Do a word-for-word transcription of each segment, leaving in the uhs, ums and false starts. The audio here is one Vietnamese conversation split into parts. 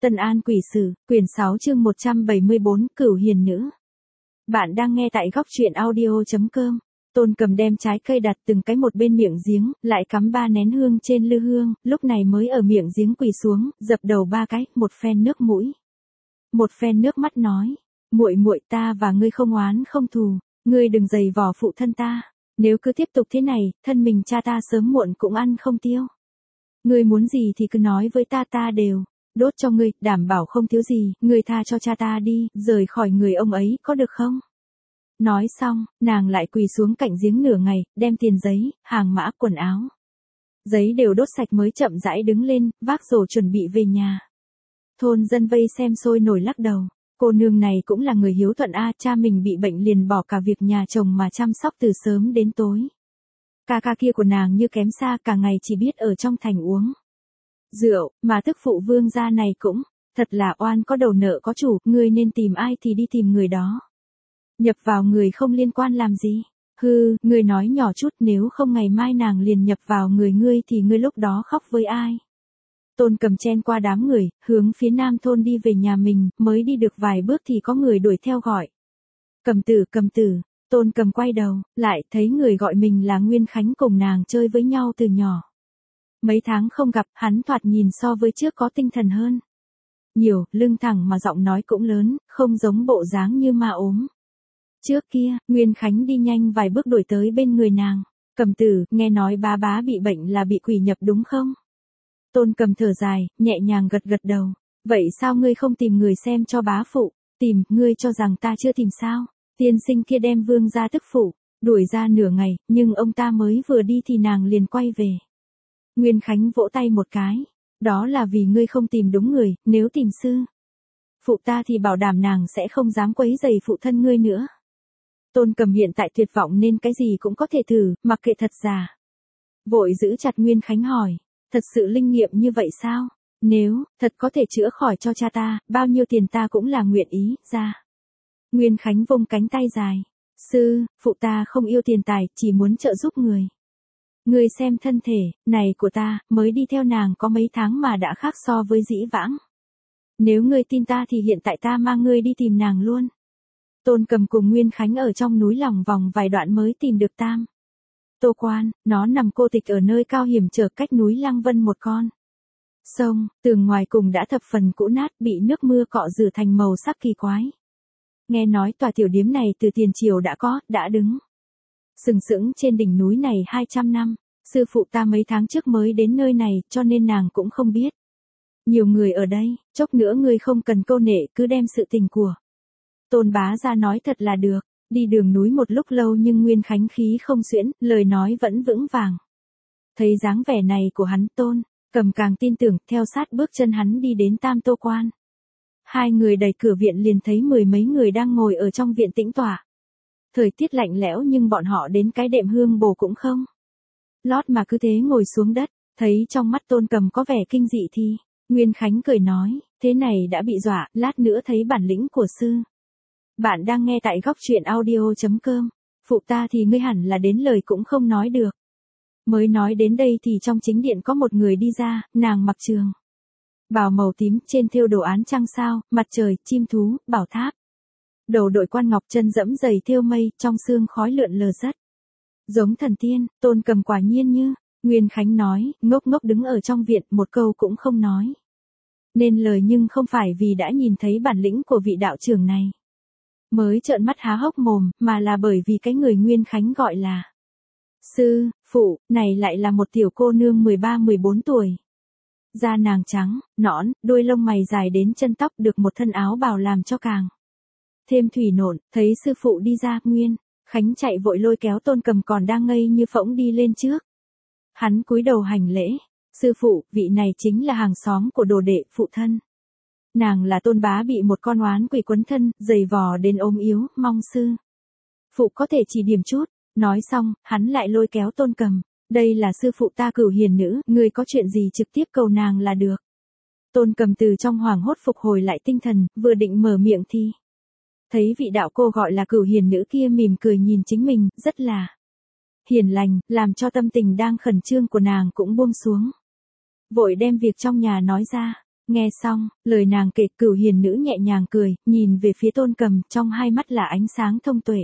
Tân An Quỷ Sử, quyển sáu chương một trăm bảy mươi bốn, Cửu Hiền Nữ. Bạn đang nghe tại góc truyện audio chấm com. Tôn Cầm đem trái cây đặt từng cái một bên miệng giếng, lại cắm ba nén hương trên lư hương, lúc này mới ở miệng giếng quỳ xuống, dập đầu ba cái, một phen nước mũi. Một phen nước mắt nói, muội muội ta và ngươi không oán không thù, ngươi đừng giày vò phụ thân ta, nếu cứ tiếp tục thế này, thân mình cha ta sớm muộn cũng ăn không tiêu. Ngươi muốn gì thì cứ nói với ta ta đều đốt cho ngươi, đảm bảo không thiếu gì, ngươi tha cho cha ta đi, rời khỏi người ông ấy, có được không? Nói xong, nàng lại quỳ xuống cạnh giếng nửa ngày, đem tiền giấy, hàng mã, quần áo. Giấy đều đốt sạch mới chậm rãi đứng lên, vác rổ chuẩn bị về nhà. Thôn dân vây xem sôi nổi lắc đầu, cô nương này cũng là người hiếu thuận a, cha mình bị bệnh liền bỏ cả việc nhà chồng mà chăm sóc từ sớm đến tối. Ca ca kia của nàng như kém xa, cả ngày chỉ biết ở trong thành uống rượu, mà tức phụ vương gia này cũng, thật là oan có đầu nợ có chủ, ngươi nên tìm ai thì đi tìm người đó. Nhập vào người không liên quan làm gì? Hư, ngươi nói nhỏ chút, nếu không ngày mai nàng liền nhập vào người ngươi thì ngươi lúc đó khóc với ai? Tôn Cầm chen qua đám người, hướng phía nam thôn đi về nhà mình, mới đi được vài bước thì có người đuổi theo gọi. Cầm tử, cầm tử. Tôn Cầm quay đầu, lại thấy người gọi mình là Nguyên Khánh, cùng nàng chơi với nhau từ nhỏ. Mấy tháng không gặp, hắn thoạt nhìn so với trước có tinh thần hơn nhiều, lưng thẳng mà giọng nói cũng lớn, không giống bộ dáng như ma ốm. Trước kia, Nguyên Khánh đi nhanh vài bước đuổi tới bên người nàng. Cầm tử, nghe nói bá bá bị bệnh là bị quỷ nhập đúng không? Tôn Cầm thở dài, nhẹ nhàng gật gật đầu. Vậy sao ngươi không tìm người xem cho bá phụ? Tìm, ngươi cho rằng ta chưa tìm sao? Tiên sinh kia đem vương gia tức phụ đuổi ra nửa ngày, nhưng ông ta mới vừa đi thì nàng liền quay về. Nguyên Khánh vỗ tay một cái. Đó là vì ngươi không tìm đúng người, nếu tìm sư phụ ta thì bảo đảm nàng sẽ không dám quấy rầy phụ thân ngươi nữa. Tôn Cầm hiện tại tuyệt vọng nên cái gì cũng có thể thử, mặc kệ thật giả. Vội giữ chặt Nguyên Khánh hỏi, thật sự linh nghiệm như vậy sao? Nếu thật có thể chữa khỏi cho cha ta, bao nhiêu tiền ta cũng là nguyện ý ra. Nguyên Khánh vung cánh tay dài. Sư, phụ ta không yêu tiền tài, chỉ muốn trợ giúp người. Ngươi xem thân thể này của ta, mới đi theo nàng có mấy tháng mà đã khác so với dĩ vãng. Nếu ngươi tin ta thì hiện tại ta mang ngươi đi tìm nàng luôn. Tôn Cầm cùng Nguyên Khánh ở trong núi lòng vòng vài đoạn mới tìm được Tam Tô Quan, nó nằm cô tịch ở nơi cao hiểm trở cách núi Lăng Vân một con sông, tường ngoài cùng đã thập phần cũ nát, bị nước mưa cọ rửa thành màu sắc kỳ quái. Nghe nói tòa tiểu điếm này từ tiền triều đã có, đã đứng sừng sững trên đỉnh núi này hai trăm năm, sư phụ ta mấy tháng trước mới đến nơi này, cho nên nàng cũng không biết. Nhiều người ở đây, chốc nữa ngươi không cần câu nệ, cứ đem sự tình của Tôn bá ra nói thật là được. Đi đường núi một lúc lâu nhưng Nguyên Khánh khí không xuyễn, lời nói vẫn vững vàng. Thấy dáng vẻ này của hắn, Tôn Cầm càng tin tưởng, theo sát bước chân hắn đi đến Tam Tô Quan. Hai người đẩy cửa viện liền thấy mười mấy người đang ngồi ở trong viện tĩnh tọa. Thời tiết lạnh lẽo nhưng bọn họ đến cái đệm hương bồ cũng không lót mà cứ thế ngồi xuống đất. Thấy trong mắt Tôn Cầm có vẻ kinh dị thì Nguyên Khánh cười nói, thế này đã bị dọa, lát nữa thấy bản lĩnh của sư. Bạn đang nghe tại góc truyện audio chấm com. Phụ ta thì ngươi hẳn là đến lời cũng không nói được. Mới nói đến đây thì trong chính điện có một người đi ra, nàng mặc trường bào màu tím, trên thêu đồ án trăng sao, mặt trời, chim thú, bảo tháp. Đầu đội quan ngọc, chân dẫm giày thêu mây, trong xương khói lượn lờ rất giống thần tiên. Tôn Cầm quả nhiên như Nguyên Khánh nói, ngốc ngốc đứng ở trong viện, một câu cũng không nói nên lời, nhưng không phải vì đã nhìn thấy bản lĩnh của vị đạo trưởng này mới trợn mắt há hốc mồm, mà là bởi vì cái người Nguyên Khánh gọi là sư phụ này lại là một tiểu cô nương mười ba mười bốn tuổi. Da nàng trắng, nõn, đuôi lông mày dài đến chân tóc, được một thân áo bào làm cho càng thêm thủy nộn. Thấy sư phụ đi ra, Nguyên Khánh chạy vội lôi kéo Tôn Cầm còn đang ngây như phỗng đi lên trước. Hắn cúi đầu hành lễ, sư phụ, vị này chính là hàng xóm của đồ đệ phụ thân. Nàng là Tôn bá bị một con oán quỷ quấn thân, dày vò đến ốm yếu, mong sư phụ có thể chỉ điểm chút. Nói xong, hắn lại lôi kéo Tôn Cầm, đây là sư phụ ta Cửu Hiền Nữ, ngươi có chuyện gì trực tiếp cầu nàng là được. Tôn Cầm từ trong hoảng hốt phục hồi lại tinh thần, vừa định mở miệng thì thấy vị đạo cô gọi là Cửu Hiền Nữ kia mỉm cười nhìn chính mình, rất là hiền lành, làm cho tâm tình đang khẩn trương của nàng cũng buông xuống. Vội đem việc trong nhà nói ra. Nghe xong, lời nàng kể, Cửu Hiền nữ nhẹ nhàng cười, nhìn về phía Tôn Cầm, trong hai mắt là ánh sáng thông tuệ.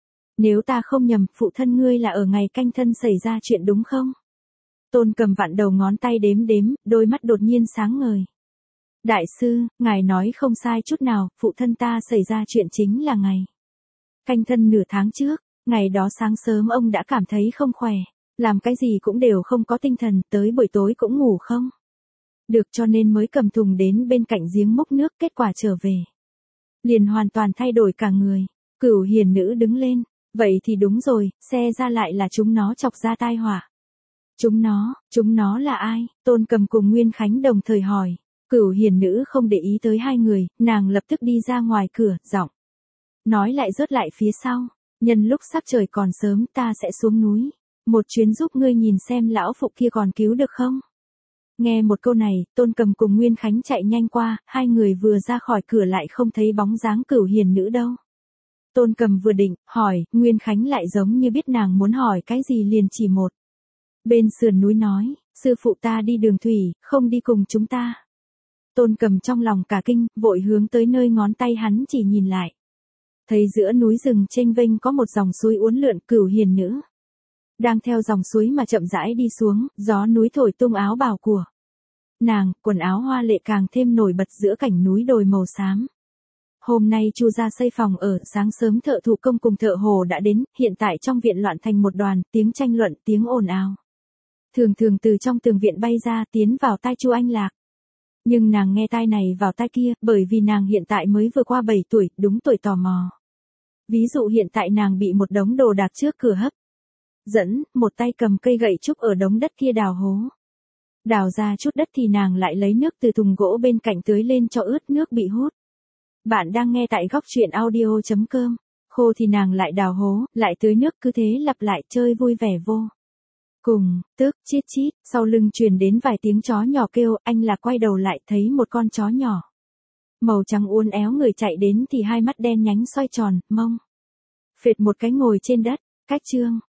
Nếu ta không nhầm, phụ thân ngươi là ở ngày canh thân xảy ra chuyện đúng không? Tôn Cầm vặn đầu ngón tay đếm đếm, đôi mắt đột nhiên sáng ngời. Đại sư, ngài nói không sai chút nào, phụ thân ta xảy ra chuyện chính là ngày canh thân nửa tháng trước, ngày đó sáng sớm ông đã cảm thấy không khỏe, làm cái gì cũng đều không có tinh thần, tới buổi tối cũng ngủ không được, cho nên mới cầm thùng đến bên cạnh giếng múc nước, kết quả trở về liền hoàn toàn thay đổi cả người. Cửu Hiền nữ đứng lên, vậy thì đúng rồi, xe ra lại là chúng nó chọc ra tai họa. Chúng nó, chúng nó là ai? Tôn Cầm cùng Nguyên Khánh đồng thời hỏi. Cửu Hiền nữ không để ý tới hai người, nàng lập tức đi ra ngoài cửa, giọng nói lại rớt lại phía sau. Nhân lúc sắc trời còn sớm, ta sẽ xuống núi một chuyến giúp ngươi nhìn xem lão phụ kia còn cứu được không. Nghe một câu này, Tôn Cầm cùng Nguyên Khánh chạy nhanh qua, hai người vừa ra khỏi cửa lại không thấy bóng dáng Cửu Hiền nữ đâu. Tôn Cầm vừa định hỏi, Nguyên Khánh lại giống như biết nàng muốn hỏi cái gì liền chỉ một bên sườn núi nói, sư phụ ta đi đường thủy, không đi cùng chúng ta. Tôn Cầm trong lòng cả kinh, vội hướng tới nơi ngón tay hắn chỉ nhìn lại. Thấy giữa núi rừng chênh vênh có một dòng suối uốn lượn, Cửu Hiền nữ đang theo dòng suối mà chậm rãi đi xuống, gió núi thổi tung áo bào của nàng, quần áo hoa lệ càng thêm nổi bật giữa cảnh núi đồi màu xám. Hôm nay Chu gia xây phòng ở, sáng sớm thợ thủ công cùng thợ hồ đã đến, hiện tại trong viện loạn thành một đoàn, tiếng tranh luận, tiếng ồn ào thường thường từ trong tường viện bay ra, tiến vào tai Chu Anh Lạc. Nhưng nàng nghe tai này vào tai kia, bởi vì nàng hiện tại mới vừa qua bảy tuổi, đúng tuổi tò mò. Ví dụ hiện tại nàng bị một đống đồ đạc trước cửa hấp dẫn, một tay cầm cây gậy trúc ở đống đất kia đào hố. Đào ra chút đất thì nàng lại lấy nước từ thùng gỗ bên cạnh tưới lên cho ướt nước bị hút. Bạn đang nghe tại góc truyện audio chấm com. Khô thì nàng lại đào hố, lại tưới nước, cứ thế lặp lại, chơi vui vẻ vô cùng. Tức, chít chít, sau lưng truyền đến vài tiếng chó nhỏ kêu, anh là quay đầu lại thấy một con chó nhỏ màu trắng uốn éo người chạy đến thì hai mắt đen nhánh xoay tròn, mông phệt một cái ngồi trên đất. Cách chương